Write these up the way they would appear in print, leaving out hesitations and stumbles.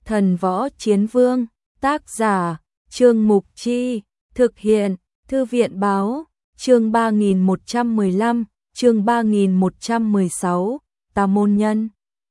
Thần Võ Chiến Vương, tác giả, Trương Mục Chi, thực hiện, Thư viện Báo, chương 3115, chương 3116, Tà Môn Nhân.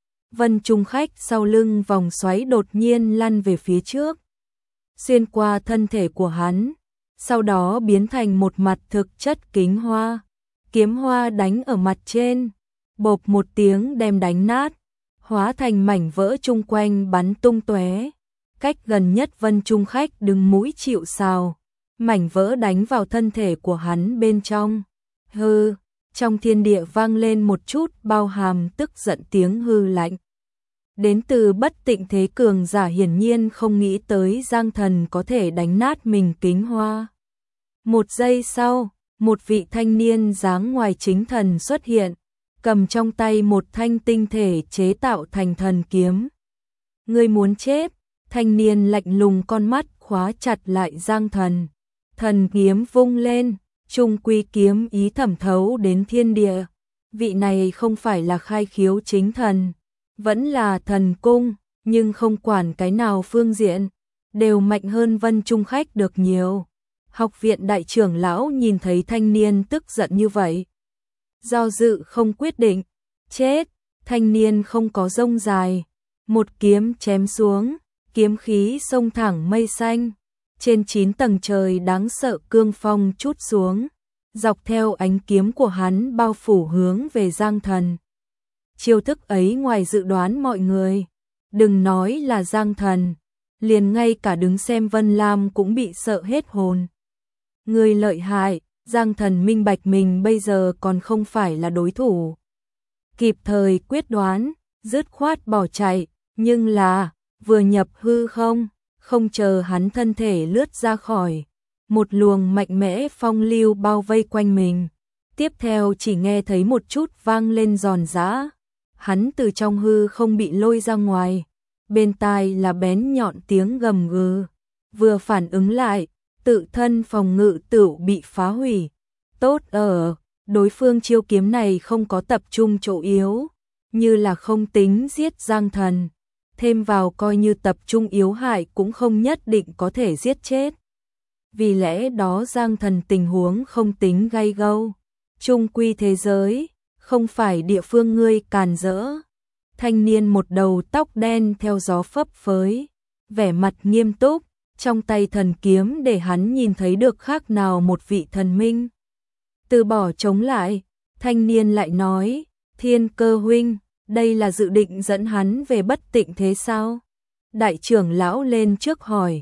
Vân Trung Khách sau lưng vòng xoáy đột nhiên lăn về phía trước, xuyên qua thân thể của hắn, sau đó biến thành một mặt thực chất kính hoa. Kiếm hoa đánh ở mặt trên, bộp một tiếng đem đánh nát, hóa thành mảnh vỡ chung quanh bắn tung tóe. Cách gần nhất Vân Trung Khách đứng mũi chịu sào, mảnh vỡ đánh vào thân thể của hắn bên trong. Hư, trong thiên địa vang lên một chút bao hàm tức giận tiếng hư lạnh. Đến từ Bất Tịnh Thế cường giả hiển nhiên không nghĩ tới Giang Thần có thể đánh nát mình kính hoa. Một giây sau, một vị thanh niên dáng ngoài chính thần xuất hiện, cầm trong tay một thanh tinh thể chế tạo thành thần kiếm. Ngươi muốn chết? Thanh niên lạnh lùng con mắt khóa chặt lại Giang Thần. Thần kiếm vung lên, trung quy kiếm ý thẩm thấu đến thiên địa. Vị này không phải là khai khiếu chính thần, vẫn là thần cung, nhưng không quản cái nào phương diện, đều mạnh hơn Vân Trung Khách được nhiều. Học viện đại trưởng lão nhìn thấy thanh niên tức giận như vậy, do dự không quyết định. Chết! Thanh niên không có rông dài, một kiếm chém xuống, kiếm khí xông thẳng mây xanh. Trên 9 tầng trời đáng sợ cương phong trút xuống, dọc theo ánh kiếm của hắn bao phủ hướng về Giang Thần. Chiêu thức ấy ngoài dự đoán mọi người, đừng nói là Giang Thần, liền ngay cả đứng xem Vân Lam cũng bị sợ hết hồn. Người lợi hại, Giang Thần minh bạch mình bây giờ còn không phải là đối thủ. Kịp thời quyết đoán, dứt khoát bỏ chạy, nhưng là, vừa nhập hư không chờ hắn thân thể lướt ra khỏi, một luồng mạnh mẽ phong lưu bao vây quanh mình. Tiếp theo chỉ nghe thấy một chút vang lên giòn giã, hắn từ trong hư không bị lôi ra ngoài, bên tai là bén nhọn tiếng gầm gừ, vừa phản ứng lại, tự thân phòng ngự tựu bị phá hủy. Tốt ở, đối phương chiêu kiếm này không có tập trung chỗ yếu, như là không tính giết Giang Thần, thêm vào coi như tập trung yếu hại cũng không nhất định có thể giết chết. Vì lẽ đó Giang Thần tình huống không tính gay gâu, chung quy thế giới, không phải địa phương ngươi càn rỡ. Thanh niên một đầu tóc đen theo gió phấp phới, vẻ mặt nghiêm túc, trong tay thần kiếm để hắn nhìn thấy được khác nào một vị thần minh. Từ bỏ chống lại, thanh niên lại nói, Thiên Cơ huynh, đây là dự định dẫn hắn về Bất Tịnh Thế sao? Đại trưởng lão lên trước hỏi,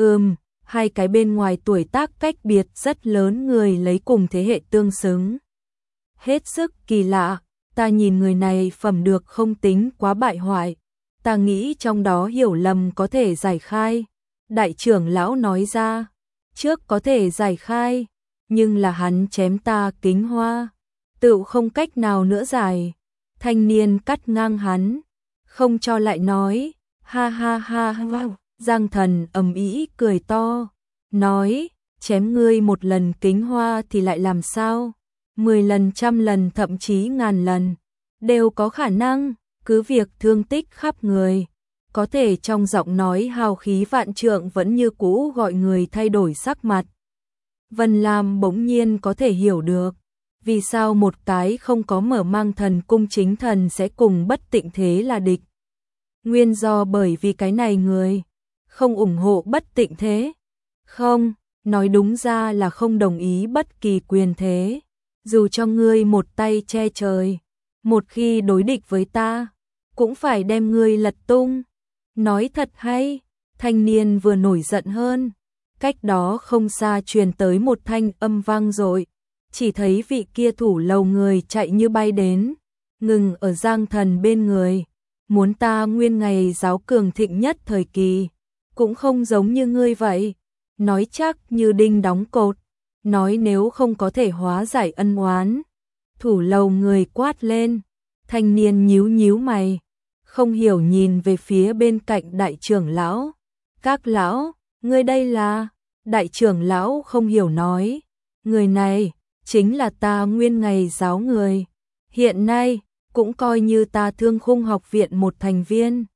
hai cái bên ngoài tuổi tác cách biệt rất lớn người lấy cùng thế hệ tương xứng. Hết sức kỳ lạ, ta nhìn người này phẩm được không tính quá bại hoại, ta nghĩ trong đó hiểu lầm có thể giải khai. Đại trưởng lão nói ra, trước có thể giải khai, nhưng là hắn chém ta kính hoa, tựu không cách nào nữa giải. Thanh niên cắt ngang hắn, không cho lại nói, ha ha ha ha. Giang Thần ầm ĩ cười to, nói, chém ngươi một lần kính hoa thì lại làm sao? 10 lần, 100 lần, thậm chí ngàn lần, đều có khả năng, cứ việc thương tích khắp người. Có thể trong giọng nói hào khí vạn trượng vẫn như cũ gọi người thay đổi sắc mặt. Vân Lam bỗng nhiên có thể hiểu được, vì sao một cái không có mở mang thần cung chính thần sẽ cùng Bất Tịnh Thế là địch. Nguyên do bởi vì cái này người không ủng hộ Bất Tịnh Thế. Không, nói đúng ra là không đồng ý bất kỳ quyền thế. Dù cho ngươi một tay che trời, một khi đối địch với ta, cũng phải đem ngươi lật tung. Nói thật hay, thanh niên vừa nổi giận hơn. Cách đó không xa truyền tới một thanh âm vang dội, chỉ thấy vị kia thủ lầu người chạy như bay đến, ngừng ở Giang Thần bên người. Muốn ta nguyên ngày giáo cường thịnh nhất thời kỳ, cũng không giống như ngươi vậy. Nói chắc như đinh đóng cột, nói nếu không có thể hóa giải ân oán. Thủ lầu người quát lên, thanh niên nhíu nhíu mày, không hiểu nhìn về phía bên cạnh đại trưởng lão. Các lão, ngươi đây là? Đại trưởng lão không hiểu nói, người này chính là ta nguyên ngày giáo người, hiện nay cũng coi như ta Thương Khung học viện một thành viên.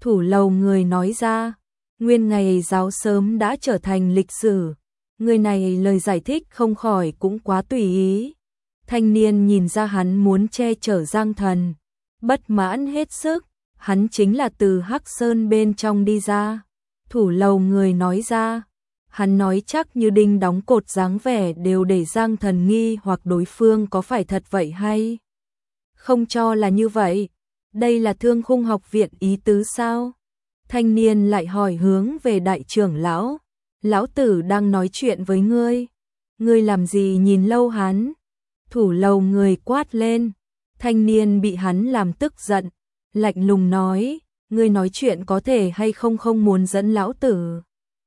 Thủ lầu người nói ra, nguyên ngày giáo sớm đã trở thành lịch sử. Người này lời giải thích không khỏi cũng quá tùy ý. Thanh niên nhìn ra hắn muốn che chở Giang Thần, bất mãn hết sức, hắn chính là từ Hắc Sơn bên trong đi ra. Thủ lầu người nói ra, hắn nói chắc như đinh đóng cột dáng vẻ đều để Giang Thần nghi hoặc đối phương có phải thật vậy hay không cho là như vậy. Đây là Thương Khung học viện ý tứ sao? Thanh niên lại hỏi hướng về đại trưởng lão. Lão tử đang nói chuyện với ngươi. Ngươi làm gì nhìn lâu hắn? Thủ lầu người quát lên. Thanh niên bị hắn làm tức giận, lạnh lùng nói, ngươi nói chuyện có thể hay không không muốn dẫn lão tử.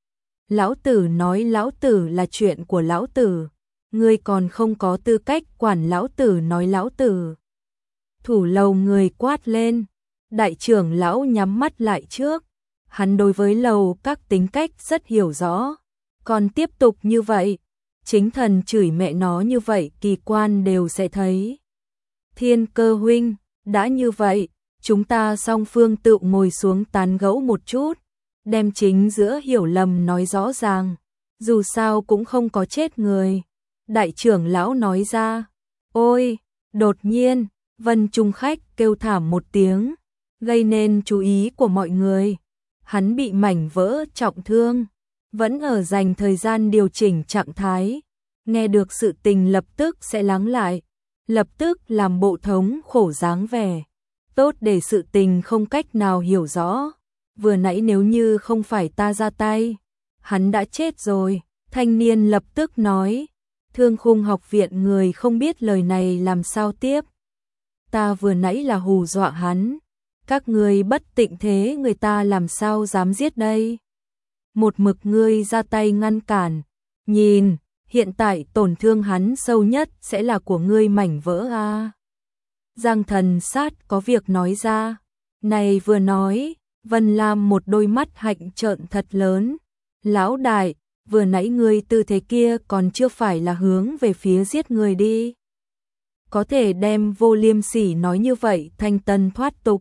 Lão tử nói lão tử là chuyện của lão tử, ngươi còn không có tư cách quản lão tử nói lão tử. Thủ lầu người quát lên, đại trưởng lão nhắm mắt lại trước, hắn đối với lầu các tính cách rất hiểu rõ, còn tiếp tục như vậy, chính thần chửi mẹ nó như vậy kỳ quan đều sẽ thấy. Thiên Cơ huynh, đã như vậy, chúng ta song phương tự ngồi xuống tán gẫu một chút, đem chính giữa hiểu lầm nói rõ ràng, dù sao cũng không có chết người. Đại trưởng lão nói ra, ôi, đột nhiên, Vân Trung Khách kêu thảm một tiếng, gây nên chú ý của mọi người. Hắn bị mảnh vỡ trọng thương, vẫn ở dành thời gian điều chỉnh trạng thái, nghe được sự tình lập tức sẽ lắng lại, lập tức làm bộ thống khổ dáng vẻ, tốt để sự tình không cách nào hiểu rõ. Vừa nãy nếu như không phải ta ra tay, hắn đã chết rồi. Thanh niên lập tức nói, Thương Khung học viện người không biết lời này làm sao tiếp. Ta vừa nãy là hù dọa hắn, các ngươi bất tịnh thế người ta làm sao dám giết đây. Một mực ngươi ra tay ngăn cản, nhìn, hiện tại tổn thương hắn sâu nhất sẽ là của ngươi mảnh vỡ a. Giang Thần Sát có việc nói ra, này vừa nói, Vân Lam một đôi mắt hạnh trợn thật lớn. Lão đại, vừa nãy ngươi tư thế kia còn chưa phải là hướng về phía giết người đi. Có thể đem Vô Liêm Sỉ nói như vậy thanh tân thoát tục.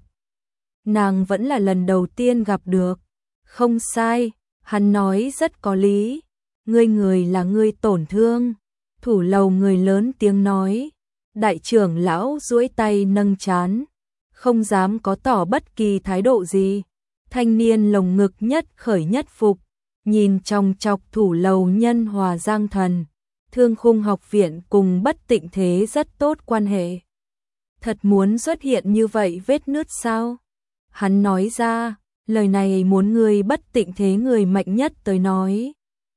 Nàng vẫn là lần đầu tiên gặp được. Không sai, hắn nói rất có lý. Người là ngươi tổn thương. Thủ lầu người lớn tiếng nói. Đại trưởng lão duỗi tay nâng trán, không dám có tỏ bất kỳ thái độ gì. Thanh niên lồng ngực nhất khởi nhất phục, nhìn trong chọc thủ lầu nhân hòa Giang Thần. Thương Khung học viện cùng bất tịnh thế rất tốt quan hệ. Thật muốn xuất hiện như vậy vết nứt sao? Hắn nói ra, lời này muốn người bất tịnh thế người mạnh nhất tới nói.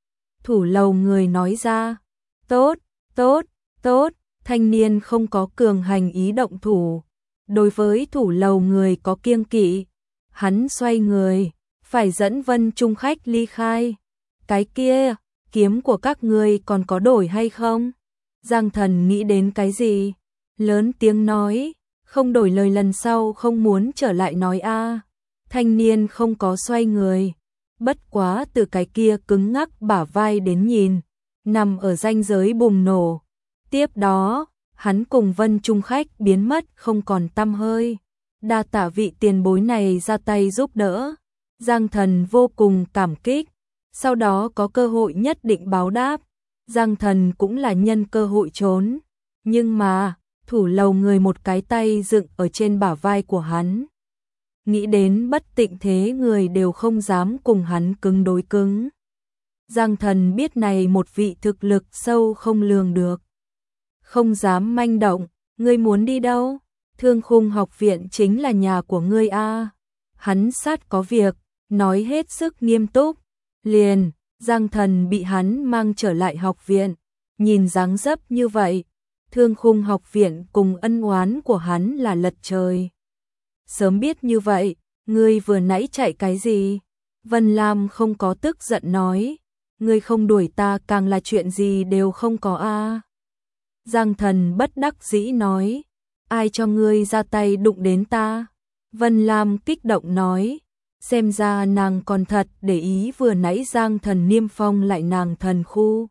Thủ lầu người nói ra, tốt, tốt, tốt, thanh niên không có cường hành ý động thủ. Đối với thủ lầu người có kiêng kỵ, hắn xoay người, phải dẫn Vân Trung Khách ly khai. Cái kia, kiếm của các ngươi còn có đổi hay không? Giang Thần nghĩ đến cái gì? Lớn tiếng nói, không đổi lời lần sau không muốn trở lại nói a. Thanh niên không có xoay người, bất quá từ cái kia cứng ngắc bả vai đến nhìn, nằm ở ranh giới bùng nổ. Tiếp đó, hắn cùng Vân Trung Khách biến mất không còn tăm hơi. Đa tạ vị tiền bối này ra tay giúp đỡ. Giang Thần vô cùng cảm kích, sau đó có cơ hội nhất định báo đáp. Giang Thần cũng là nhân cơ hội trốn, nhưng mà, thủ lầu người một cái tay dựng ở trên bả vai của hắn. Nghĩ đến bất tịnh thế người đều không dám cùng hắn cứng đối cứng. Giang Thần biết này một vị thực lực sâu không lường được. Không dám manh động, ngươi muốn đi đâu? Thương Khung học viện chính là nhà của ngươi a. Hắn sát có việc, nói hết sức nghiêm túc. Liền, Giang Thần bị hắn mang trở lại học viện, nhìn dáng dấp như vậy, Thương Khung học viện cùng ân oán của hắn là lật trời. Sớm biết như vậy, ngươi vừa nãy chạy cái gì? Vân Lam không có tức giận nói, ngươi không đuổi ta càng là chuyện gì đều không có a. Giang Thần bất đắc dĩ nói, ai cho ngươi ra tay đụng đến ta? Vân Lam kích động nói, xem ra nàng còn thật để ý vừa nãy Giang Thần niêm phong lại nàng thần khu.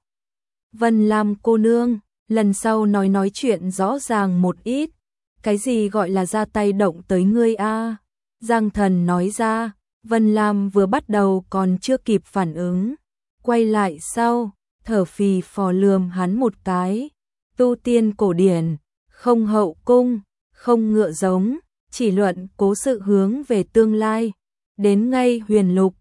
Vân Lam cô nương, lần sau nói chuyện rõ ràng một ít, cái gì gọi là ra tay động tới ngươi a? Giang Thần nói ra, Vân Lam vừa bắt đầu còn chưa kịp phản ứng, quay lại sau, thở phì phò lườm hắn một cái. Tu tiên cổ điển, không hậu cung, không ngựa giống, chỉ luận cố sự hướng về tương lai. Đến ngay huyền lục,